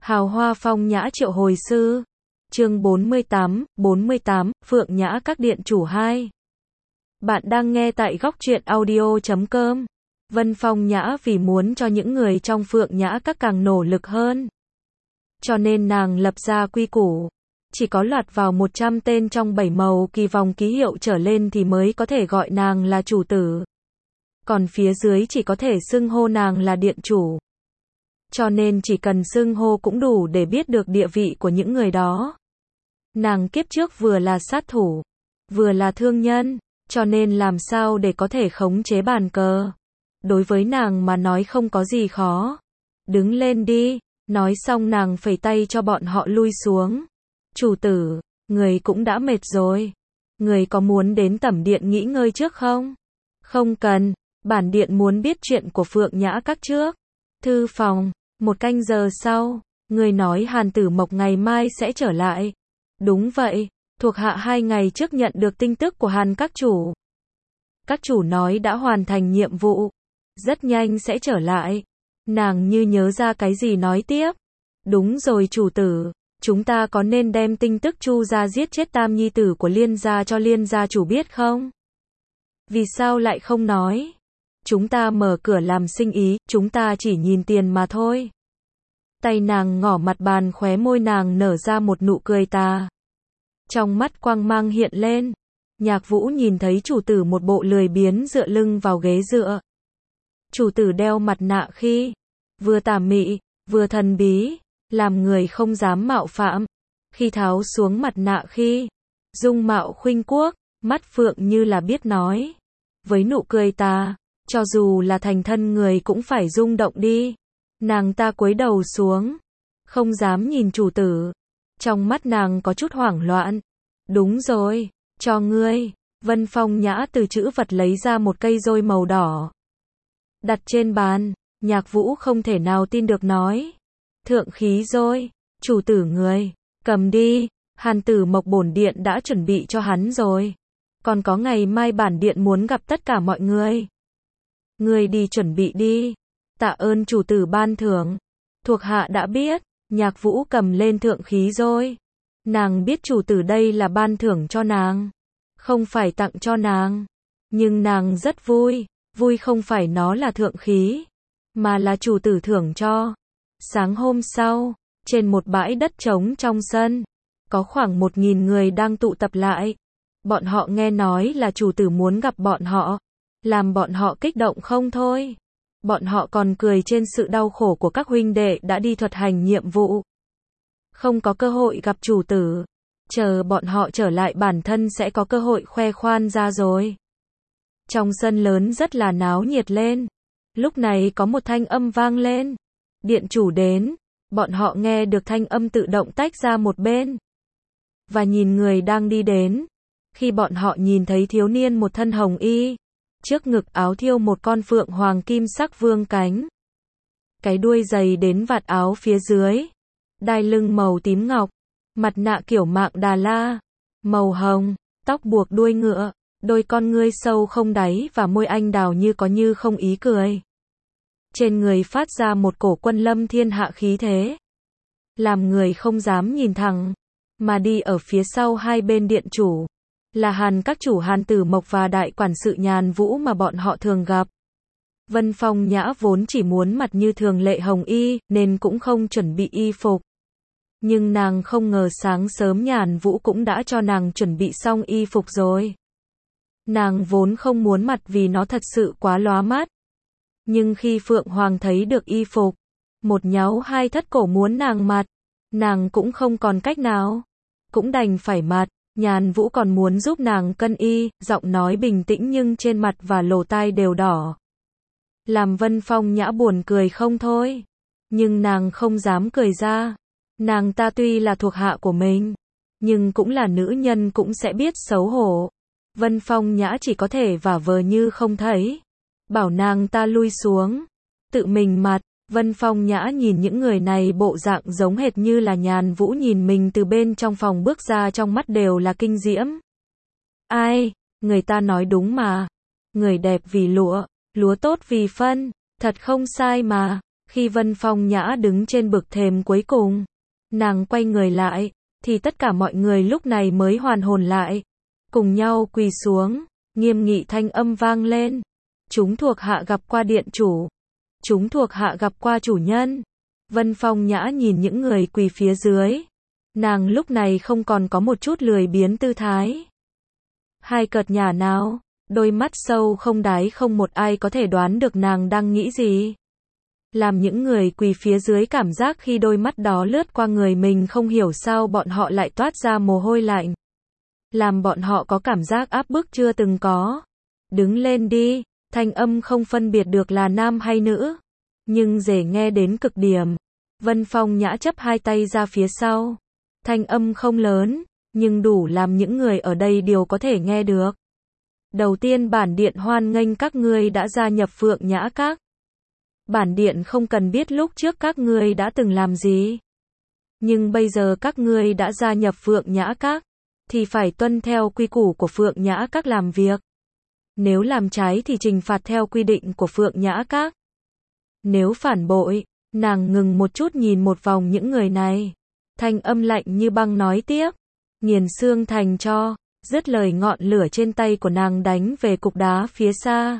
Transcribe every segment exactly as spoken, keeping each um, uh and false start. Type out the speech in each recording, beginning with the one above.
Hào hoa phong nhã triệu hồi sư. Chương bốn mươi tám, bốn mươi tám, Phượng Nhã các điện chủ hai. Bạn đang nghe tại góc truyện audio chấm com. Vân Phong Nhã vì muốn cho những người trong Phượng Nhã các càng nỗ lực hơn, cho nên nàng lập ra quy củ. Chỉ có lọt vào một trăm tên trong bảy màu kỳ vòng ký hiệu trở lên thì mới có thể gọi nàng là chủ tử. Còn phía dưới chỉ có thể xưng hô nàng là điện chủ. Cho nên chỉ cần xưng hô cũng đủ để biết được địa vị của những người đó. Nàng kiếp trước vừa là sát thủ, vừa là thương nhân, cho nên làm sao để có thể khống chế bàn cờ. Đối với nàng mà nói không có gì khó. Đứng lên đi, nói xong nàng phẩy tay cho bọn họ lui xuống. Chủ tử, người cũng đã mệt rồi. Người có muốn đến tẩm điện nghỉ ngơi trước không? Không cần, bản điện muốn biết chuyện của Phượng Nhã các trước. Thư phòng, một canh giờ sau, người nói Hàn Tử Mộc ngày mai sẽ trở lại. Đúng vậy, thuộc hạ hai ngày trước nhận được tin tức của Hàn các chủ. Các chủ nói đã hoàn thành nhiệm vụ, rất nhanh sẽ trở lại. Nàng như nhớ ra cái gì nói tiếp. Đúng rồi chủ tử, chúng ta có nên đem tin tức Chu gia giết chết tam nhi tử của Liên gia cho Liên gia chủ biết không? Vì sao lại không nói? Chúng ta mở cửa làm sinh ý, chúng ta chỉ nhìn tiền mà thôi. Tay nàng ngỏ mặt bàn, khóe môi nàng nở ra một nụ cười tà. Trong mắt quang mang hiện lên. Nhạc Vũ nhìn thấy chủ tử một bộ lười biếng dựa lưng vào ghế dựa. Chủ tử đeo mặt nạ khi vừa tà mị, vừa thần bí, làm người không dám mạo phạm. Khi tháo xuống mặt nạ khi dung mạo khuynh quốc, mắt phượng như là biết nói. Với nụ cười tà, cho dù là thành thân người cũng phải rung động đi. Nàng ta cúi đầu xuống, không dám nhìn chủ tử. Trong mắt nàng có chút hoảng loạn. Đúng rồi, cho ngươi. Vân Phong Nhã từ trữ vật lấy ra một cây dôi màu đỏ. Đặt trên bàn, Nhạc Vũ không thể nào tin được nói. Thượng khí dôi, chủ tử người, cầm đi, Hàn Tử Mộc bổn điện đã chuẩn bị cho hắn rồi. Còn có ngày mai bản điện muốn gặp tất cả mọi người. Ngươi đi chuẩn bị đi. Tạ ơn chủ tử ban thưởng. Thuộc hạ đã biết. Nhạc Vũ cầm lên thượng khí dôi. Nàng biết chủ tử đây là ban thưởng cho nàng, không phải tặng cho nàng. Nhưng nàng rất vui. Vui không phải nó là thượng khí, mà là chủ tử thưởng cho. Sáng hôm sau, trên một bãi đất trống trong sân, có khoảng một nghìn người đang tụ tập lại. Bọn họ nghe nói là chủ tử muốn gặp bọn họ, làm bọn họ kích động không thôi. Bọn họ còn cười trên sự đau khổ của các huynh đệ đã đi thuật hành nhiệm vụ, không có cơ hội gặp chủ tử. Chờ bọn họ trở lại bản thân sẽ có cơ hội khoe khoan ra rồi. Trong sân lớn rất là náo nhiệt lên. Lúc này có một thanh âm vang lên. Điện chủ đến. Bọn họ nghe được thanh âm tự động tách ra một bên. Và nhìn người đang đi đến. Khi bọn họ nhìn thấy thiếu niên một thân hồng y. Trước ngực áo thiêu một con phượng hoàng kim sắc vương cánh. Cái đuôi dày đến vạt áo phía dưới. Đai lưng màu tím ngọc. Mặt nạ kiểu Mạc Đà La. Màu hồng. Tóc buộc đuôi ngựa. Đôi con ngươi sâu không đáy và môi anh đào như có như không ý cười. Trên người phát ra một cổ quân lâm thiên hạ khí thế. Làm người không dám nhìn thẳng. Mà đi ở phía sau hai bên điện chủ. Là Hàn các chủ Hàn Tử Mộc và đại quản sự Nhàn Vũ mà bọn họ thường gặp. Vân Phong Nhã vốn chỉ muốn mặt như thường lệ hồng y, nên cũng không chuẩn bị y phục. Nhưng nàng không ngờ sáng sớm Nhàn Vũ cũng đã cho nàng chuẩn bị xong y phục rồi. Nàng vốn không muốn mặt vì nó thật sự quá lóa mắt. Nhưng khi Phượng Hoàng thấy được y phục, một nháo hai thất cổ muốn nàng mặt, nàng cũng không còn cách nào. Cũng đành phải mặt. Nhàn Vũ còn muốn giúp nàng cân y, giọng nói bình tĩnh nhưng trên mặt và lỗ tai đều đỏ. Làm Vân Phong Nhã buồn cười không thôi. Nhưng nàng không dám cười ra. Nàng ta tuy là thuộc hạ của mình, nhưng cũng là nữ nhân, cũng sẽ biết xấu hổ. Vân Phong Nhã chỉ có thể vả vờ như không thấy. Bảo nàng ta lui xuống. Tự mình mặt. Vân Phong Nhã nhìn những người này bộ dạng giống hệt như là Nhàn Vũ nhìn mình từ bên trong phòng bước ra, trong mắt đều là kinh diễm. Ai, người ta nói đúng mà. Người đẹp vì lụa, lúa tốt vì phân. Thật không sai mà. Khi Vân Phong Nhã đứng trên bậc thềm cuối cùng, nàng quay người lại, thì tất cả mọi người lúc này mới hoàn hồn lại, cùng nhau quỳ xuống, nghiêm nghị thanh âm vang lên. Chúng thuộc hạ gặp qua điện chủ. Chúng thuộc hạ gặp qua chủ nhân. Vân Phong Nhã nhìn những người quỳ phía dưới. Nàng lúc này không còn có một chút lười biếng tư thái. Hai cợt nhả nào, đôi mắt sâu không đáy, không một ai có thể đoán được nàng đang nghĩ gì. Làm những người quỳ phía dưới cảm giác khi đôi mắt đó lướt qua người mình, không hiểu sao bọn họ lại toát ra mồ hôi lạnh. Làm bọn họ có cảm giác áp bức chưa từng có. Đứng lên đi, thanh âm không phân biệt được là nam hay nữ, nhưng dễ nghe đến cực điểm. Vân Phong Nhã chắp hai tay ra phía sau. Thanh âm không lớn, nhưng đủ làm những người ở đây đều có thể nghe được. Đầu tiên bản điện hoan nghênh các ngươi đã gia nhập Phượng Nhã Các. Bản điện không cần biết lúc trước các ngươi đã từng làm gì. Nhưng bây giờ các ngươi đã gia nhập Phượng Nhã Các, thì phải tuân theo quy củ của Phượng Nhã Các làm việc. Nếu làm trái thì trừng phạt theo quy định của Phượng Nhã Các. Nếu phản bội, nàng ngừng một chút nhìn một vòng những người này. Thanh âm lạnh như băng nói tiếp. Nghiền xương thành tro. Dứt lời, ngọn lửa trên tay của nàng đánh về cục đá phía xa.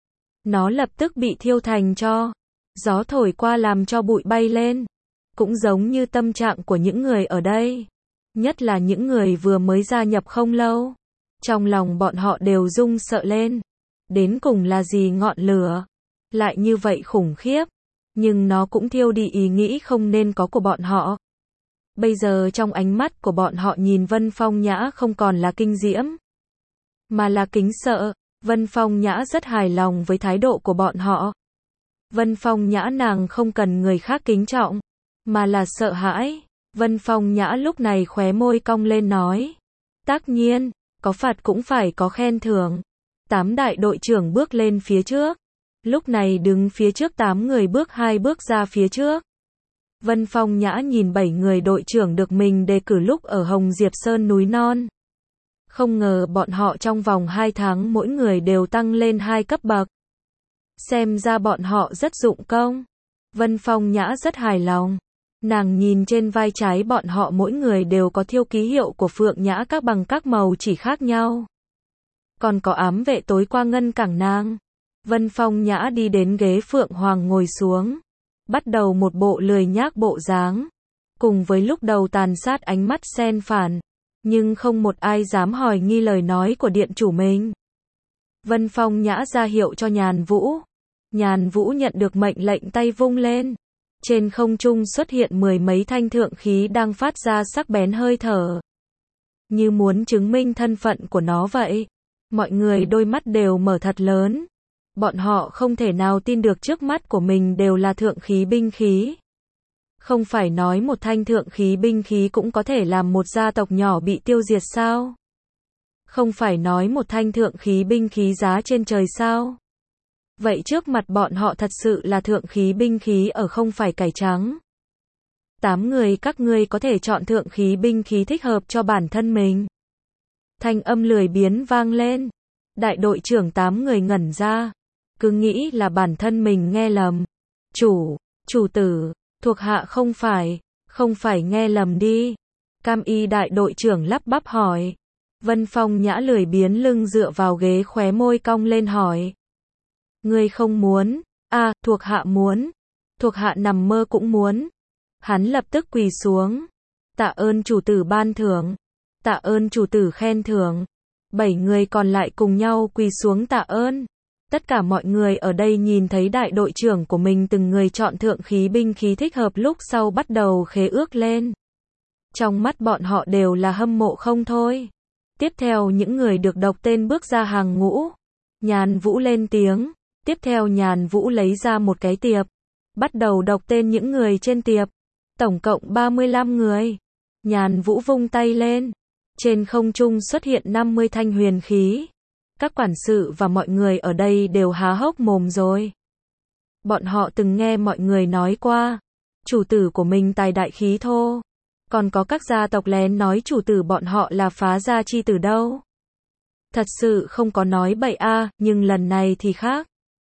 Nó lập tức bị thiêu thành tro. Gió thổi qua làm cho bụi bay lên. Cũng giống như tâm trạng của những người ở đây. Nhất là những người vừa mới gia nhập không lâu. Trong lòng bọn họ đều run sợ lên. Đến cùng là gì ngọn lửa? Lại như vậy khủng khiếp. Nhưng nó cũng thiêu đi ý nghĩ không nên có của bọn họ. Bây giờ trong ánh mắt của bọn họ nhìn Vân Phong Nhã không còn là kinh diễm, mà là kính sợ. Vân Phong Nhã rất hài lòng với thái độ của bọn họ. Vân Phong Nhã nàng không cần người khác kính trọng, mà là sợ hãi. Vân Phong Nhã lúc này khóe môi cong lên nói. Tất nhiên, có phạt cũng phải có khen thưởng. Tám đại đội trưởng bước lên phía trước. Lúc này đứng phía trước tám người bước hai bước ra phía trước. Vân Phong Nhã nhìn bảy người đội trưởng được mình đề cử lúc ở Hồng Diệp Sơn núi non. Không ngờ bọn họ trong vòng hai tháng mỗi người đều tăng lên hai cấp bậc. Xem ra bọn họ rất dụng công. Vân Phong Nhã rất hài lòng. Nàng nhìn trên vai trái bọn họ mỗi người đều có thiêu ký hiệu của Phượng Nhã Các bằng các màu chỉ khác nhau. Còn có ám vệ tối qua ngân cảng nàng. Vân Phong Nhã đi đến ghế Phượng Hoàng ngồi xuống. Bắt đầu một bộ lười nhác bộ dáng. Cùng với lúc đầu tàn sát ánh mắt xen phản. Nhưng không một ai dám hỏi nghi lời nói của điện chủ mình. Vân Phong Nhã ra hiệu cho Nhàn Vũ. Nhàn Vũ nhận được mệnh lệnh tay vung lên. Trên không trung xuất hiện mười mấy thanh thượng khí đang phát ra sắc bén hơi thở. Như muốn chứng minh thân phận của nó vậy. Mọi người đôi mắt đều mở thật lớn. Bọn họ không thể nào tin được trước mắt của mình đều là thượng khí binh khí. Không phải nói một thanh thượng khí binh khí cũng có thể làm một gia tộc nhỏ bị tiêu diệt sao? Không phải nói một thanh thượng khí binh khí giá trên trời sao? Vậy trước mặt bọn họ thật sự là thượng khí binh khí ở không phải cải trắng. Tám người các ngươi có thể chọn thượng khí binh khí thích hợp cho bản thân mình. Thanh âm lười biếng vang lên. Đại đội trưởng tám người ngẩn ra. Cứ nghĩ là bản thân mình nghe lầm. Chủ, chủ tử, thuộc hạ không phải, không phải nghe lầm đi. Cam y đại đội trưởng lắp bắp hỏi. Vân Phong Nhã lười biếng lưng dựa vào ghế, khóe môi cong lên hỏi. Ngươi không muốn? À, thuộc hạ muốn. Thuộc hạ nằm mơ cũng muốn. Hắn lập tức quỳ xuống. Tạ ơn chủ tử ban thưởng. Tạ ơn chủ tử khen thưởng. Bảy người còn lại cùng nhau quỳ xuống tạ ơn. Tất cả mọi người ở đây nhìn thấy đại đội trưởng của mình từng người chọn thượng khí binh khí thích hợp lúc sau bắt đầu khế ước lên. Trong mắt bọn họ đều là hâm mộ không thôi. Tiếp theo những người được đọc tên bước ra hàng ngũ. Nhàn Vũ lên tiếng. Tiếp theo Nhàn Vũ lấy ra một cái tiệp. Bắt đầu đọc tên những người trên tiệp. Tổng cộng ba mươi lăm người. Nhàn Vũ vung tay lên. Trên không trung xuất hiện năm mươi thanh huyền khí. Các quản sự và mọi người ở đây đều há hốc mồm rồi. Bọn họ từng nghe mọi người nói qua. Chủ tử của mình tài đại khí thô. Còn có các gia tộc lén nói chủ tử bọn họ là phá gia chi tử đâu. Thật sự không có nói bậy a, nhưng lần này thì khác.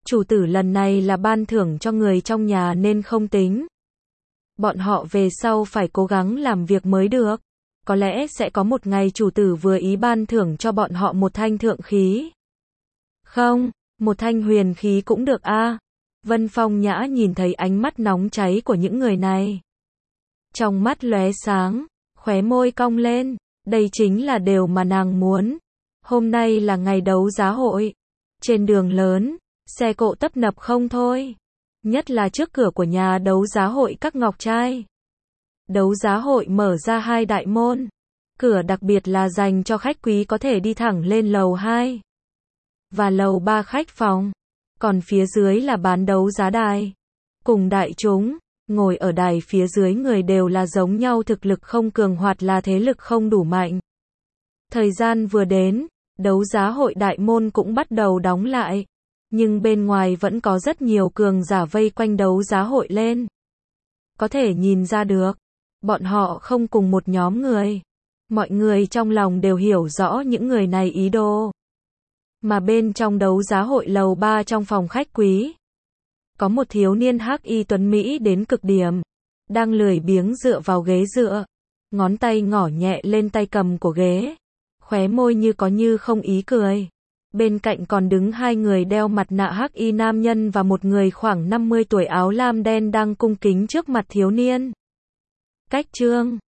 Chủ tử lần này là ban thưởng cho người trong nhà nên không tính. Bọn họ về sau phải cố gắng làm việc mới được. Có lẽ sẽ có một ngày chủ tử vừa ý ban thưởng cho bọn họ một thanh thượng khí. Không, một thanh huyền khí cũng được a. Vân Phong Nhã nhìn thấy ánh mắt nóng cháy của những người này. Trong mắt lóe sáng, khóe môi cong lên, đây chính là điều mà nàng muốn. Hôm nay là ngày đấu giá hội. Trên đường lớn, xe cộ tấp nập không thôi. Nhất là trước cửa của nhà đấu giá hội các ngọc trai. Đấu giá hội mở ra hai đại môn. Cửa đặc biệt là dành cho khách quý có thể đi thẳng lên lầu hai. Và lầu ba khách phòng. Còn phía dưới là bán đấu giá đài. Cùng đại chúng, ngồi ở đài phía dưới người đều là giống nhau, thực lực không cường hoặc là thế lực không đủ mạnh. Thời gian vừa đến, đấu giá hội đại môn cũng bắt đầu đóng lại. Nhưng bên ngoài vẫn có rất nhiều cường giả vây quanh đấu giá hội lên. Có thể nhìn ra được, bọn họ không cùng một nhóm người. Mọi người trong lòng đều hiểu rõ những người này ý đồ. Mà bên trong đấu giá hội lầu ba trong phòng khách quý, có một thiếu niên hắc y tuấn Mỹ đến cực điểm, đang lười biếng dựa vào ghế dựa, ngón tay ngỏ nhẹ lên tay cầm của ghế, khóe môi như có như không ý cười. Bên cạnh còn đứng hai người đeo mặt nạ hắc y nam nhân và một người khoảng năm mươi tuổi áo lam đen đang cung kính trước mặt thiếu niên. Cách trương